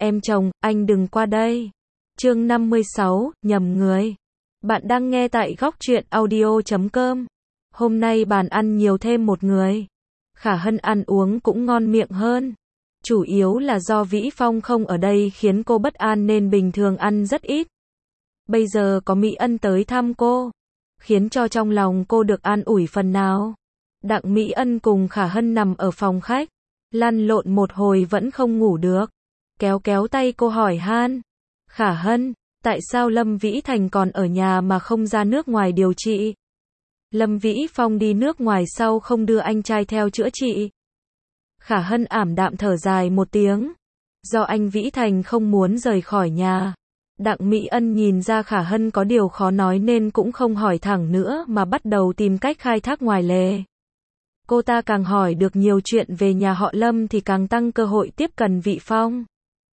Em chồng, anh đừng qua đây. Chương 56, nhầm người. Bạn đang nghe tại góc truyện audio.com. Hôm nay bàn ăn nhiều thêm một người. Khả Hân ăn uống cũng ngon miệng hơn. Chủ yếu là do Vĩ Phong không ở đây khiến cô bất an nên bình thường ăn rất ít. Bây giờ có Mỹ Ân tới thăm cô, khiến cho trong lòng cô được an ủi phần nào. Đặng Mỹ Ân cùng Khả Hân nằm ở phòng khách, lăn lộn một hồi vẫn không ngủ được. Kéo kéo tay cô hỏi han, Khả Hân, tại sao Lâm Vĩ Thành còn ở nhà mà không ra nước ngoài điều trị? Lâm Vĩ Phong đi nước ngoài sau không đưa anh trai theo chữa trị. Khả Hân ảm đạm thở dài một tiếng. Do anh Vĩ Thành không muốn rời khỏi nhà. Đặng Mỹ Ân nhìn ra Khả Hân có điều khó nói nên cũng không hỏi thẳng nữa mà bắt đầu tìm cách khai thác ngoài lề. Cô ta càng hỏi được nhiều chuyện về nhà họ Lâm thì càng tăng cơ hội tiếp cận Vĩ Phong.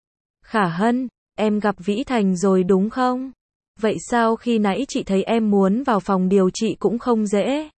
Khả Hân, em gặp Vĩ Thành rồi đúng không? Vậy sao khi nãy chị thấy em muốn vào phòng điều trị cũng không dễ?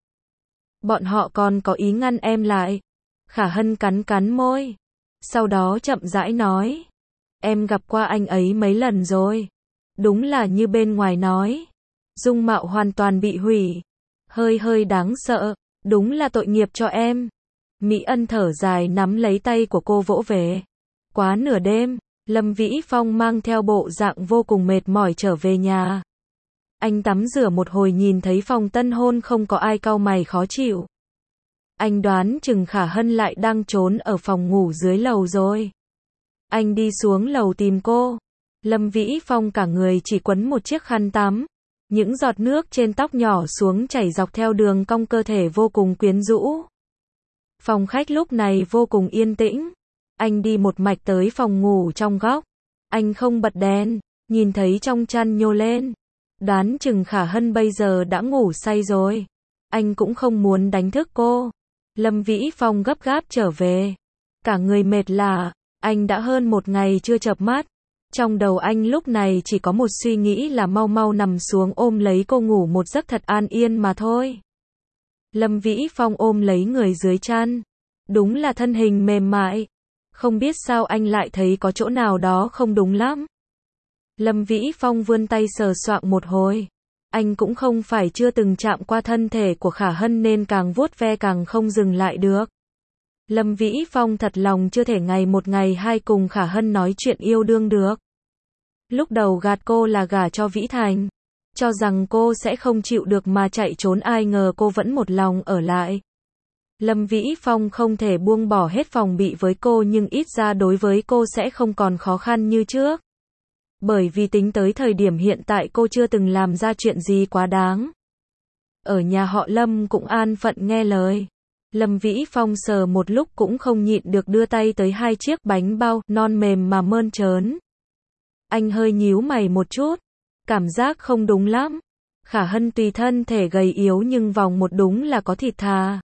Bọn họ còn có ý ngăn em lại. Khả Hân cắn cắn môi. Sau đó chậm rãi nói. Em gặp qua anh ấy mấy lần rồi. Đúng là như bên ngoài nói. Dung mạo hoàn toàn bị hủy. Hơi đáng sợ. Đúng là tội nghiệp cho em. Mỹ Ân thở dài nắm lấy tay của cô vỗ về. Quá nửa đêm, Lâm Vĩ Phong mang theo bộ dạng vô cùng mệt mỏi trở về nhà. Anh tắm rửa một hồi nhìn thấy phòng tân hôn không có ai, cau mày khó chịu. Anh đoán chừng Khả Hân lại đang trốn ở phòng ngủ dưới lầu rồi. Anh đi xuống lầu tìm cô. Lâm Vĩ Phong cả người chỉ quấn một chiếc khăn tắm. Những giọt nước trên tóc nhỏ xuống chảy dọc theo đường cong cơ thể vô cùng quyến rũ. Phòng khách lúc này vô cùng yên tĩnh. Anh đi một mạch tới phòng ngủ trong góc. Anh không bật đèn, nhìn thấy trong chăn nhô lên. Đoán chừng Khả Hân bây giờ đã ngủ say rồi. Anh cũng không muốn đánh thức cô. Lâm Vĩ Phong gấp gáp trở về. Cả người mệt lả, anh đã hơn một ngày chưa chợp mắt. Trong đầu anh lúc này chỉ có một suy nghĩ là mau mau nằm xuống ôm lấy cô ngủ một giấc thật an yên mà thôi. Lâm Vĩ Phong ôm lấy người dưới chăn. Đúng là thân hình mềm mại. Không biết sao anh lại thấy có chỗ nào đó không đúng lắm. Lâm Vĩ Phong vươn tay sờ soạng một hồi. Anh cũng không phải chưa từng chạm qua thân thể của Khả Hân nên càng vuốt ve càng không dừng lại được. Lâm Vĩ Phong thật lòng chưa thể ngày một ngày hai cùng Khả Hân nói chuyện yêu đương được. Lúc đầu gạt cô là gả cho Vĩ Thành. Cho rằng cô sẽ không chịu được mà chạy trốn, ai ngờ cô vẫn một lòng ở lại. Lâm Vĩ Phong không thể buông bỏ hết phòng bị với cô nhưng ít ra đối với cô sẽ không còn khó khăn như trước. Bởi vì tính tới thời điểm hiện tại cô chưa từng làm ra chuyện gì quá đáng. Ở nhà họ Lâm cũng an phận nghe lời. Lâm Vĩ Phong sờ một lúc cũng không nhịn được đưa tay tới hai chiếc bánh bao non mềm mà mơn trớn. Anh hơi nhíu mày một chút. Cảm giác không đúng lắm. Khả Hân tùy thân thể gầy yếu nhưng vòng một đúng là có thịt thà.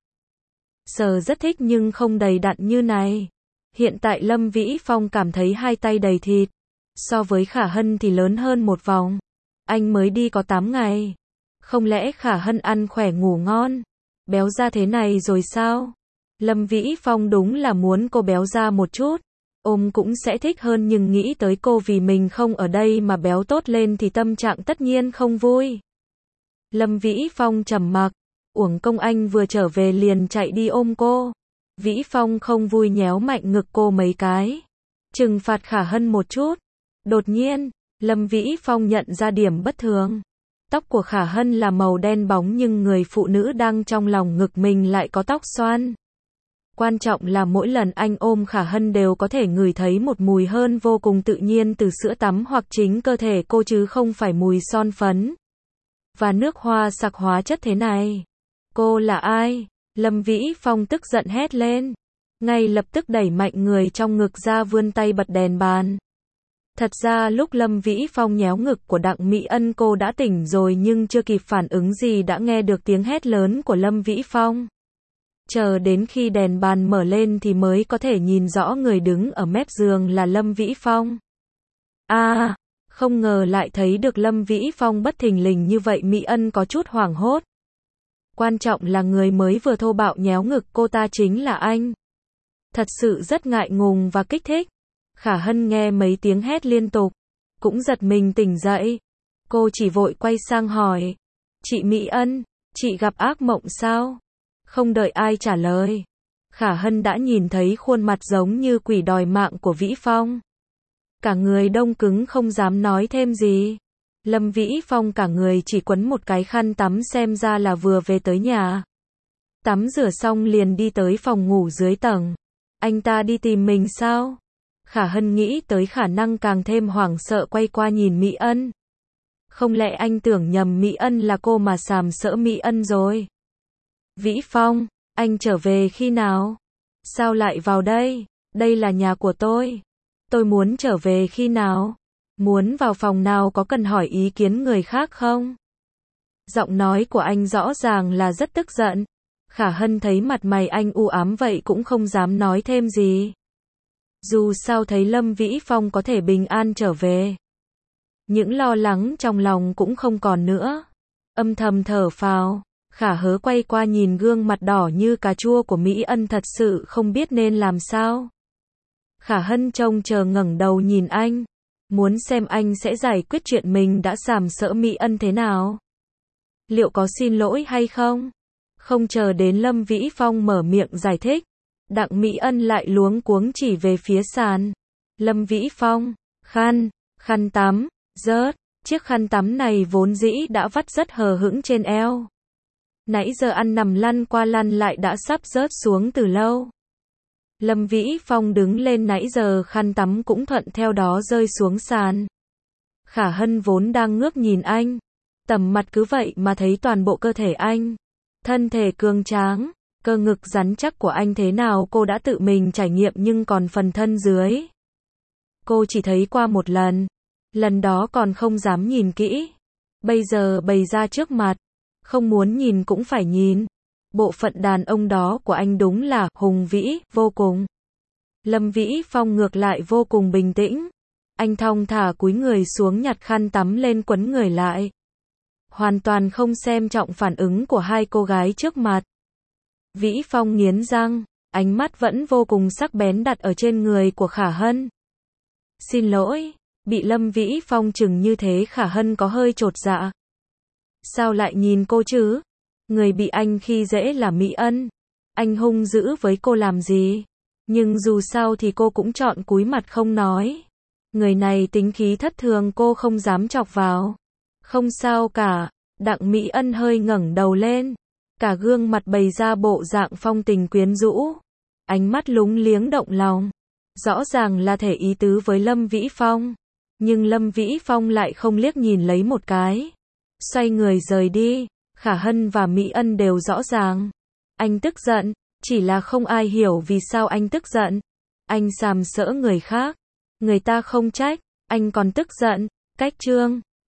Sờ rất thích nhưng không đầy đặn như này. Hiện tại Lâm Vĩ Phong cảm thấy hai tay đầy thịt. So với Khả Hân thì lớn hơn một vòng. Anh mới đi có 8 ngày. Không lẽ Khả Hân ăn khỏe ngủ ngon, béo ra thế này rồi sao? Lâm Vĩ Phong đúng là muốn cô béo ra một chút. Ôm cũng sẽ thích hơn nhưng nghĩ tới cô vì mình không ở đây mà béo tốt lên thì tâm trạng tất nhiên không vui. Lâm Vĩ Phong trầm mặc. Uổng công anh vừa trở về liền chạy đi ôm cô. Vĩ Phong không vui nhéo mạnh ngực cô mấy cái. Trừng phạt Khả Hân một chút. Đột nhiên, Lâm Vĩ Phong nhận ra điểm bất thường. Tóc của Khả Hân là màu đen bóng nhưng người phụ nữ đang trong lòng ngực mình lại có tóc xoăn. Quan trọng là mỗi lần anh ôm Khả Hân đều có thể ngửi thấy một mùi hương vô cùng tự nhiên từ sữa tắm hoặc chính cơ thể cô chứ không phải mùi son phấn và nước hoa sặc hóa chất thế này. Cô là ai? Lâm Vĩ Phong tức giận hét lên. Ngay lập tức đẩy mạnh người trong ngực ra vươn tay bật đèn bàn. Thật ra lúc Lâm Vĩ Phong nhéo ngực của Đặng Mỹ Ân cô đã tỉnh rồi nhưng chưa kịp phản ứng gì đã nghe được tiếng hét lớn của Lâm Vĩ Phong. Chờ đến khi đèn bàn mở lên thì mới có thể nhìn rõ người đứng ở mép giường là Lâm Vĩ Phong. Không ngờ lại thấy được Lâm Vĩ Phong bất thình lình như vậy, Mỹ Ân có chút hoảng hốt. Quan trọng là người mới vừa thô bạo nhéo ngực cô ta chính là anh. Thật sự rất ngại ngùng và kích thích. Khả Hân nghe mấy tiếng hét liên tục, cũng giật mình tỉnh dậy. Cô chỉ vội quay sang hỏi, chị Mỹ Ân, chị gặp ác mộng sao? Không đợi ai trả lời, Khả Hân đã nhìn thấy khuôn mặt giống như quỷ đòi mạng của Vĩ Phong. Cả người đông cứng không dám nói thêm gì. Lâm Vĩ Phong cả người chỉ quấn một cái khăn tắm xem ra là vừa về tới nhà. Tắm rửa xong liền đi tới phòng ngủ dưới tầng. Anh ta đi tìm mình sao? Khả Hân nghĩ tới khả năng càng thêm hoảng sợ quay qua nhìn Mỹ Ân. Không lẽ anh tưởng nhầm Mỹ Ân là cô mà sàm sỡ Mỹ Ân rồi? Vĩ Phong, anh trở về khi nào? Sao lại vào đây? Đây là nhà của tôi. Tôi muốn trở về khi nào? Muốn vào phòng nào có cần hỏi ý kiến người khác không? Giọng nói của anh rõ ràng là rất tức giận. Khả Hân thấy mặt mày anh u ám vậy cũng không dám nói thêm gì. Dù sao thấy Lâm Vĩ Phong có thể bình an trở về, những lo lắng trong lòng cũng không còn nữa. Âm thầm thở phào, Khả Hớ quay qua nhìn gương mặt đỏ như cà chua của Mỹ Ân thật sự không biết nên làm sao. Khả Hân trông chờ ngẩng đầu nhìn anh, muốn xem anh sẽ giải quyết chuyện mình đã sàm sỡ Mỹ Ân thế nào. Liệu có xin lỗi hay không? Không chờ đến Lâm Vĩ Phong mở miệng giải thích, Đặng Mỹ Ân lại luống cuống chỉ về phía sàn. Lâm Vĩ Phong, khăn tắm, rớt, chiếc khăn tắm này vốn dĩ đã vắt rất hờ hững trên eo. Nãy giờ ăn nằm lăn qua lăn lại đã sắp rớt xuống từ lâu. Lâm Vĩ Phong đứng lên nãy giờ khăn tắm cũng thuận theo đó rơi xuống sàn. Khả Hân vốn đang ngước nhìn anh, tầm mặt cứ vậy mà thấy toàn bộ cơ thể anh. Thân thể cường tráng, cơ ngực rắn chắc của anh thế nào cô đã tự mình trải nghiệm nhưng còn phần thân dưới. Cô chỉ thấy qua một lần đó còn không dám nhìn kỹ. Bây giờ bày ra trước mặt, không muốn nhìn cũng phải nhìn. Bộ phận đàn ông đó của anh đúng là hùng vĩ, vô cùng. Lâm Vĩ Phong ngược lại vô cùng bình tĩnh. Anh thong thả cúi người xuống nhặt khăn tắm lên quấn người lại. Hoàn toàn không xem trọng phản ứng của hai cô gái trước mặt. Vĩ Phong nghiến răng, ánh mắt vẫn vô cùng sắc bén đặt ở trên người của Khả Hân. Xin lỗi, bị Lâm Vĩ Phong chừng như thế Khả Hân có hơi chột dạ. Sao lại nhìn cô chứ? Người bị anh khi dễ là Mỹ Ân. Anh hung dữ với cô làm gì? Nhưng dù sao thì cô cũng chọn cúi mặt không nói. Người này tính khí thất thường cô không dám chọc vào. Không sao cả, Đặng Mỹ Ân hơi ngẩng đầu lên. Cả gương mặt bày ra bộ dạng phong tình quyến rũ. Ánh mắt lúng liếng động lòng. Rõ ràng là thể ý tứ với Lâm Vĩ Phong. Nhưng Lâm Vĩ Phong lại không liếc nhìn lấy một cái. Xoay người rời đi. Khả Hân và Mỹ Ân đều rõ ràng. Anh tức giận, chỉ là không ai hiểu vì sao anh tức giận. Anh sàm sỡ người khác. Người ta không trách, anh còn tức giận. Cách chương